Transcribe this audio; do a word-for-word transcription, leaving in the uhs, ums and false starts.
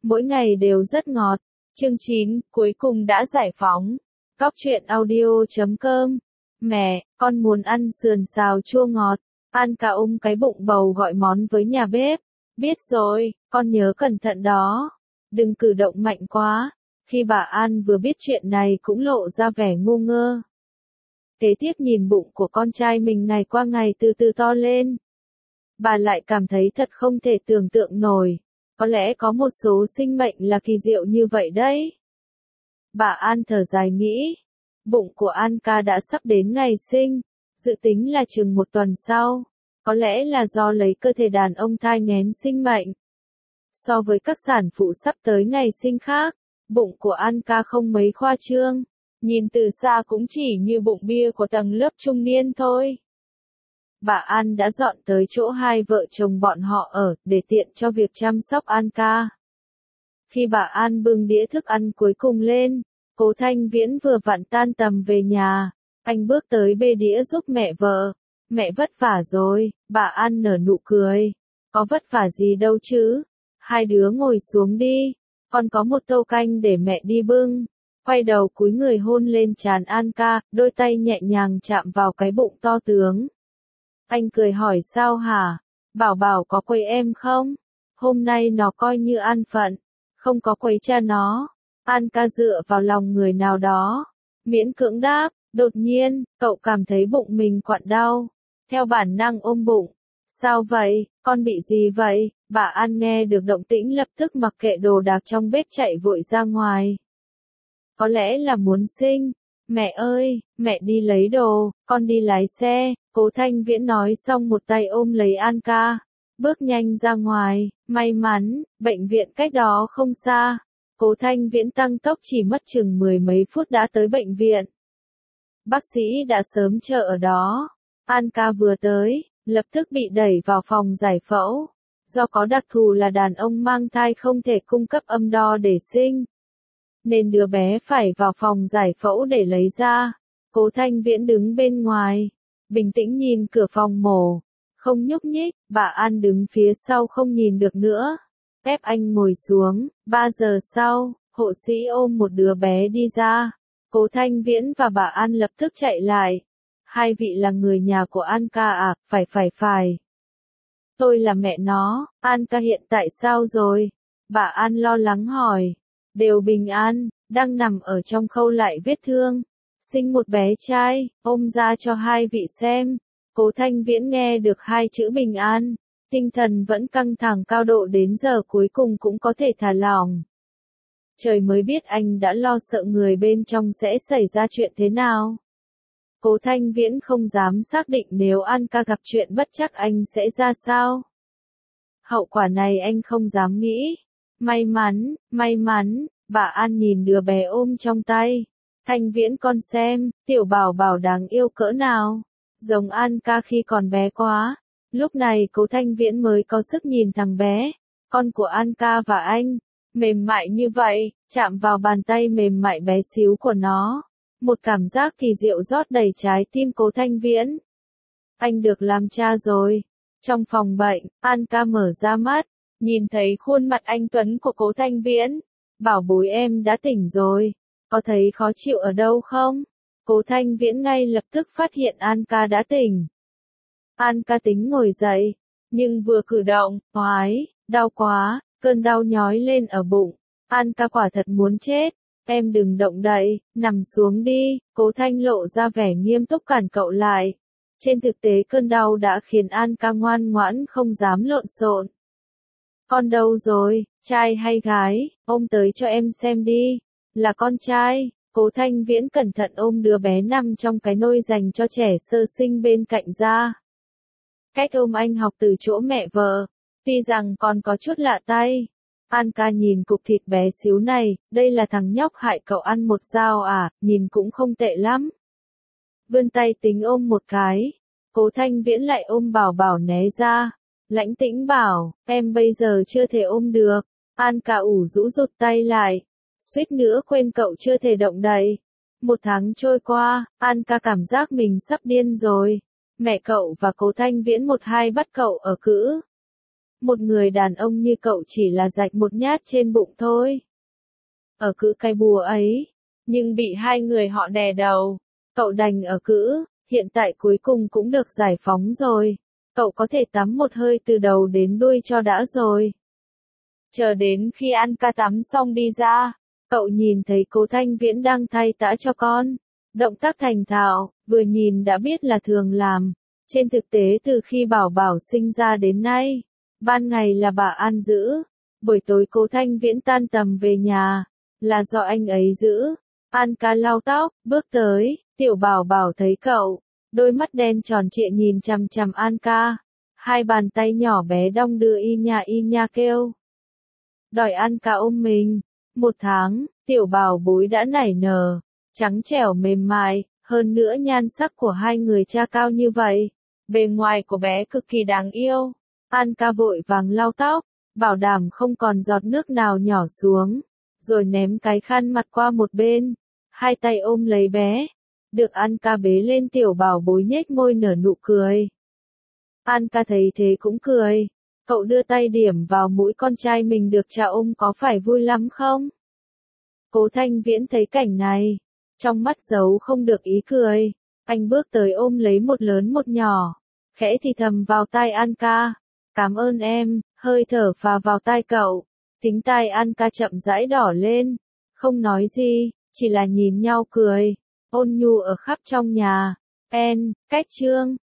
mỗi ngày đều rất ngọt. Chương chín, cuối cùng đã giải phóng. Góc truyện audio chấm com. Mẹ, con muốn ăn sườn xào chua ngọt. An Ca ôm cái bụng bầu gọi món với nhà bếp. Biết rồi, con nhớ cẩn thận đó. Đừng cử động mạnh quá. Khi bà An vừa biết chuyện này cũng lộ ra vẻ ngu ngơ. Kế tiếp nhìn bụng của con trai mình ngày qua ngày từ từ to lên. Bà lại cảm thấy thật không thể tưởng tượng nổi. Có lẽ có một số sinh mệnh là kỳ diệu như vậy đấy. Bà An thở dài nghĩ. Bụng của An Ca đã sắp đến ngày sinh. Dự tính là chừng một tuần sau. Có lẽ là do lấy cơ thể đàn ông thai nghén sinh mệnh. So với các sản phụ sắp tới ngày sinh khác, bụng của An Ca không mấy khoa trương. Nhìn từ xa cũng chỉ như bụng bia của tầng lớp trung niên thôi. Bà An đã dọn tới chỗ hai vợ chồng bọn họ ở, để tiện cho việc chăm sóc An Ca. Khi bà An bưng đĩa thức ăn cuối cùng lên, Cố Thanh Viễn vừa vặn tan tầm về nhà. Anh bước tới bê đĩa giúp mẹ vợ. Mẹ vất vả rồi, bà An nở nụ cười. Có vất vả gì đâu chứ. Hai đứa ngồi xuống đi. Con có một tô canh để mẹ đi bưng. Quay đầu cúi người hôn lên trán An Ca, đôi tay nhẹ nhàng chạm vào cái bụng to tướng. Anh cười hỏi sao hả? Bảo Bảo có quấy em không? Hôm nay nó coi như an phận. Không có quấy cha nó. An Ca dựa vào lòng người nào đó. Miễn cưỡng đáp, đột nhiên, cậu cảm thấy bụng mình quặn đau. Theo bản năng ôm bụng. Sao vậy, con bị gì vậy? Bà An nghe được động tĩnh lập tức mặc kệ đồ đạc trong bếp chạy vội ra ngoài. Có lẽ là muốn sinh. Mẹ ơi, mẹ đi lấy đồ, con đi lái xe. Cố Thanh Viễn nói xong một tay ôm lấy An Ca. Bước nhanh ra ngoài, may mắn, bệnh viện cách đó không xa. Cố Thanh Viễn tăng tốc chỉ mất chừng mười mấy phút đã tới bệnh viện. Bác sĩ đã sớm chờ ở đó. An Ca vừa tới, lập tức bị đẩy vào phòng giải phẫu. Do có đặc thù là đàn ông mang thai không thể cung cấp âm đo để sinh, nên đứa bé phải vào phòng giải phẫu để lấy ra. Cố Thanh Viễn đứng bên ngoài, bình tĩnh nhìn cửa phòng mổ, không nhúc nhích. Bà An đứng phía sau không nhìn được nữa, ép anh ngồi xuống. Ba giờ sau, hộ sĩ ôm một đứa bé đi ra. Cố Thanh Viễn và bà An lập tức chạy lại. Hai vị là người nhà của An Ca à? Phải phải phải. Tôi là mẹ nó. An Ca hiện tại sao rồi? Bà An lo lắng hỏi. Đều bình an, đang nằm ở trong khâu lại vết thương. Sinh một bé trai, ôm ra cho hai vị xem. Cố Thanh Viễn nghe được hai chữ bình an. Tinh thần vẫn căng thẳng cao độ đến giờ cuối cùng cũng có thể thả lỏng. Trời mới biết anh đã lo sợ người bên trong sẽ xảy ra chuyện thế nào. Cố Thanh Viễn không dám xác định nếu An Ca gặp chuyện bất trắc anh sẽ ra sao. Hậu quả này anh không dám nghĩ. May mắn, may mắn, bà An nhìn đứa bé ôm trong tay. Thanh Viễn con xem, tiểu Bảo Bảo đáng yêu cỡ nào. Giống An Ca khi còn bé quá. Lúc này Cố Thanh Viễn mới có sức nhìn thằng bé, con của An Ca và anh. Mềm mại như vậy, chạm vào bàn tay mềm mại bé xíu của nó. Một cảm giác kỳ diệu rót đầy trái tim Cố Thanh Viễn. Anh được làm cha rồi. Trong phòng bệnh, An Ca mở ra mắt, nhìn thấy khuôn mặt anh tuấn của Cố Thanh Viễn. Bảo bối em đã tỉnh rồi. Có thấy khó chịu ở đâu không? Cố Thanh Viễn ngay lập tức phát hiện An Ca đã tỉnh. An Ca tính ngồi dậy, nhưng vừa cử động, oái, đau quá, cơn đau nhói lên ở bụng. An Ca quả thật muốn chết. Em đừng động đậy, nằm xuống đi. Cố Thanh lộ ra vẻ nghiêm túc cản cậu lại. Trên thực tế cơn đau đã khiến An Ca ngoan ngoãn không dám lộn xộn. Con đâu rồi, trai hay gái, ôm tới cho em xem đi. Là con trai. Cố Thanh Viễn cẩn thận ôm đứa bé nằm trong cái nôi dành cho trẻ sơ sinh bên cạnh ra. Cách ôm anh học từ chỗ mẹ vợ, tuy rằng còn có chút lạ tay. An Ca nhìn cục thịt bé xíu này, đây là thằng nhóc hại cậu ăn một dao à, nhìn cũng không tệ lắm. Vươn tay tính ôm một cái. Cố Thanh Viễn lại ôm Bảo Bảo né ra. Lãnh Tĩnh bảo, em bây giờ chưa thể ôm được. An Ca ủ rũ rụt tay lại. Suýt nữa quên cậu chưa thể động đậy. Một tháng trôi qua, An Ca cảm giác mình sắp điên rồi. Mẹ cậu và Cố Thanh Viễn một hai bắt cậu ở cữ. Một người đàn ông như cậu chỉ là rạch một nhát trên bụng thôi. Ở cữ cái bùa ấy, nhưng bị hai người họ đè đầu. Cậu đành ở cữ, hiện tại cuối cùng cũng được giải phóng rồi. Cậu có thể tắm một hơi từ đầu đến đuôi cho đã rồi. Chờ đến khi An ca tắm xong đi ra, cậu nhìn thấy Cố Thanh Viễn đang thay tã cho con. Động tác thành thạo, vừa nhìn đã biết là thường làm. Trên thực tế từ khi Bảo Bảo sinh ra đến nay, ban ngày là bà An giữ, buổi tối Cố Thanh Viễn tan tầm về nhà, là do anh ấy giữ. An ca lau tóc, bước tới, Tiểu Bảo Bảo thấy cậu, đôi mắt đen tròn trịa nhìn chằm chằm An ca, hai bàn tay nhỏ bé đong đưa y nha y nha kêu. Đòi An ca ôm mình. Một tháng, Tiểu Bảo bối đã nảy nở, trắng trẻo mềm mại, hơn nữa nhan sắc của hai người cha cao như vậy. Bề ngoài của bé cực kỳ đáng yêu. An ca vội vàng lau tóc, bảo đảm không còn giọt nước nào nhỏ xuống, rồi ném cái khăn mặt qua một bên, hai tay ôm lấy bé. Được An ca bế lên, Tiểu Bảo bối nhếch môi nở nụ cười. An ca thấy thế cũng cười. Cậu đưa tay điểm vào mũi con trai mình được cha ôm, có phải vui lắm không? Cố Thanh Viễn thấy cảnh này, trong mắt giấu không được ý cười. Anh bước tới ôm lấy một lớn một nhỏ, khẽ thì thầm vào tai An ca. Cảm ơn em, hơi thở phà vào tai cậu. Tính tai An ca chậm rãi đỏ lên, không nói gì, chỉ là nhìn nhau cười, ôn nhu ở khắp trong nhà. En, cách chương.